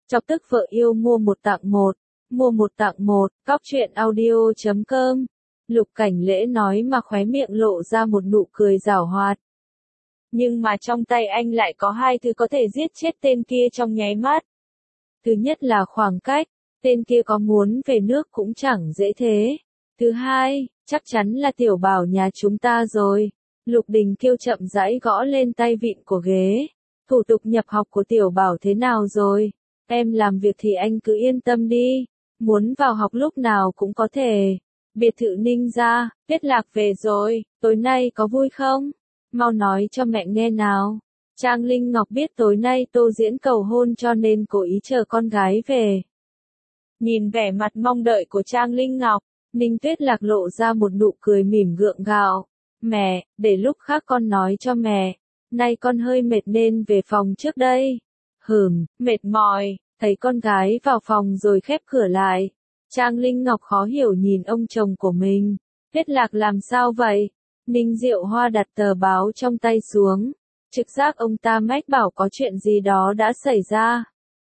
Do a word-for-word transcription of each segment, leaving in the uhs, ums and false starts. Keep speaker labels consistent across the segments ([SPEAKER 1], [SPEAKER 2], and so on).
[SPEAKER 1] Chọc tức vợ yêu mua một tặng một, mua một tặng một, cóc truyện audio chấm com. Lục Cảnh Lễ nói mà khóe miệng lộ ra một nụ cười giảo hoạt. Nhưng mà trong tay anh lại có hai thứ có thể giết chết tên kia trong nháy mắt. Thứ nhất là khoảng cách, tên kia có muốn về nước cũng chẳng dễ thế. Thứ hai, chắc chắn là tiểu bảo nhà chúng ta rồi. Lục Đình Kiêu chậm rãi gõ lên tay vịn của ghế. Thủ tục nhập học của tiểu bảo thế nào rồi? Em làm việc thì anh cứ yên tâm đi. Muốn vào học lúc nào cũng có thể. Biệt thự Ninh gia, Tuyết Lạc về rồi, tối nay có vui không? Mau nói cho mẹ nghe nào. Trang Linh Ngọc biết tối nay Tô Diễn cầu hôn cho nên cố ý chờ con gái về. Nhìn vẻ mặt mong đợi của Trang Linh Ngọc, Ninh Tuyết Lạc lộ ra một nụ cười mỉm gượng gạo. Mẹ, để lúc khác con nói cho mẹ. Nay con hơi mệt nên về phòng trước đây. Hừm, mệt mỏi, thấy con gái vào phòng rồi khép cửa lại. Trang Linh Ngọc khó hiểu nhìn ông chồng của mình. Tuyết Lạc làm sao vậy? Ninh Diệu Hoa đặt tờ báo trong tay xuống. Trực giác ông ta mách bảo có chuyện gì đó đã xảy ra.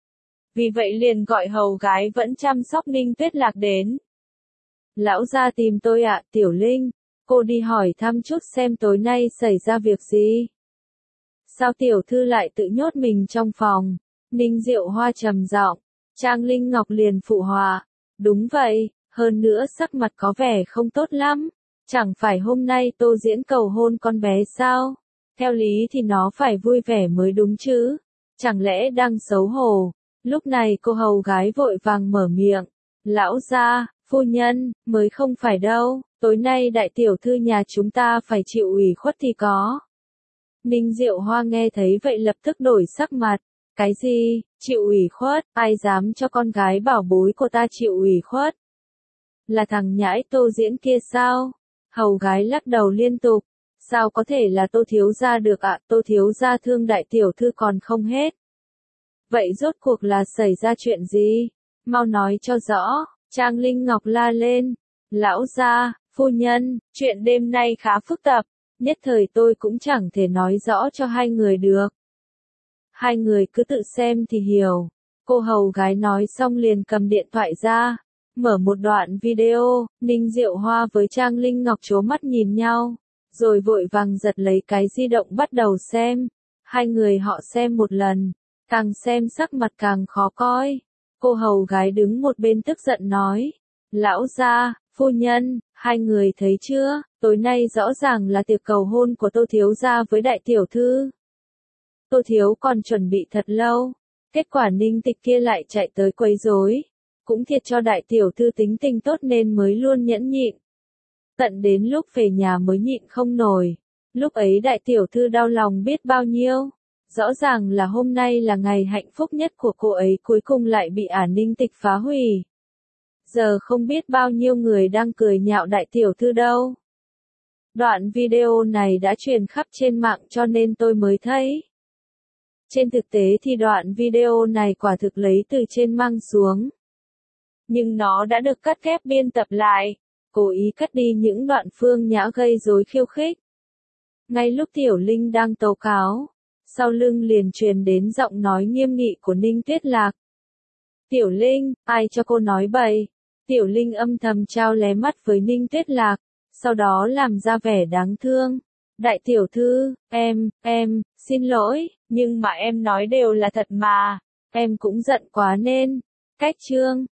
[SPEAKER 1] Vì vậy liền gọi hầu gái vẫn chăm sóc Ninh Tuyết Lạc đến. Lão gia tìm tôi ạ, Tiểu Linh. Cô đi hỏi thăm chút xem tối nay xảy ra việc gì. Sao tiểu thư lại tự nhốt mình trong phòng? Ninh Diệu Hoa trầm giọng. Trang Linh Ngọc liền phụ họa. Đúng vậy, hơn nữa sắc mặt có vẻ không tốt lắm. Chẳng phải hôm nay Tô Diễn cầu hôn con bé sao? Theo lý thì nó phải vui vẻ mới đúng chứ. Chẳng lẽ đang xấu hổ? Lúc này cô hầu gái vội vàng mở miệng. Lão gia, phu nhân, mới không phải đâu. Tối nay đại tiểu thư nhà chúng ta phải chịu ủy khuất thì có. Ninh Diệu Hoa nghe thấy vậy lập tức đổi sắc mặt. Cái gì, chịu ủy khuất, ai dám cho con gái bảo bối của ta chịu ủy khuất? Là thằng nhãi Tô Diễn kia sao? Hầu gái lắc đầu liên tục. Sao có thể là Tô thiếu gia được ạ, à? Tô thiếu gia thương đại tiểu thư còn không hết. Vậy rốt cuộc là xảy ra chuyện gì? Mau nói cho rõ. Trang Linh Ngọc la lên. Lão gia, phu nhân, chuyện đêm nay khá phức tạp. Nhất thời tôi cũng chẳng thể nói rõ cho hai người được. Hai người cứ tự xem thì hiểu. Cô hầu gái nói xong liền cầm điện thoại ra. Mở một đoạn video, Ninh Diệu Hoa với Trang Linh Ngọc trố mắt nhìn nhau. Rồi vội vàng giật lấy cái di động bắt đầu xem. Hai người họ xem một lần. Càng xem sắc mặt càng khó coi. Cô hầu gái đứng một bên tức giận nói. Lão gia, phu nhân, hai người thấy chưa? Tối nay rõ ràng là tiệc cầu hôn của Tô thiếu gia với đại tiểu thư. Tô thiếu còn chuẩn bị thật lâu. Kết quả Ninh Tịch kia lại chạy tới quấy rối. Cũng thiệt cho đại tiểu thư tính tình tốt nên mới luôn nhẫn nhịn. Tận đến lúc về nhà mới nhịn không nổi. Lúc ấy đại tiểu thư đau lòng biết bao nhiêu. Rõ ràng là hôm nay là ngày hạnh phúc nhất của cô ấy cuối cùng lại bị ả Ninh Tịch phá hủy. Giờ không biết bao nhiêu người đang cười nhạo đại tiểu thư đâu. Đoạn video này đã truyền khắp trên mạng cho nên tôi mới thấy. Trên thực tế thì đoạn video này quả thực lấy từ trên mang xuống. Nhưng nó đã được cắt ghép biên tập lại, cố ý cắt đi những đoạn Phương Nhã gây rối khiêu khích. Ngay lúc Tiểu Linh đang tố cáo, sau lưng liền truyền đến giọng nói nghiêm nghị của Ninh Tuyết Lạc. Tiểu Linh, ai cho cô nói bậy? Tiểu Linh âm thầm trao lé mắt với Ninh Tuyết Lạc, sau đó làm ra vẻ đáng thương. Đại tiểu thư, em, em, xin lỗi, nhưng mà em nói đều là thật mà, em cũng giận quá nên. Cách chương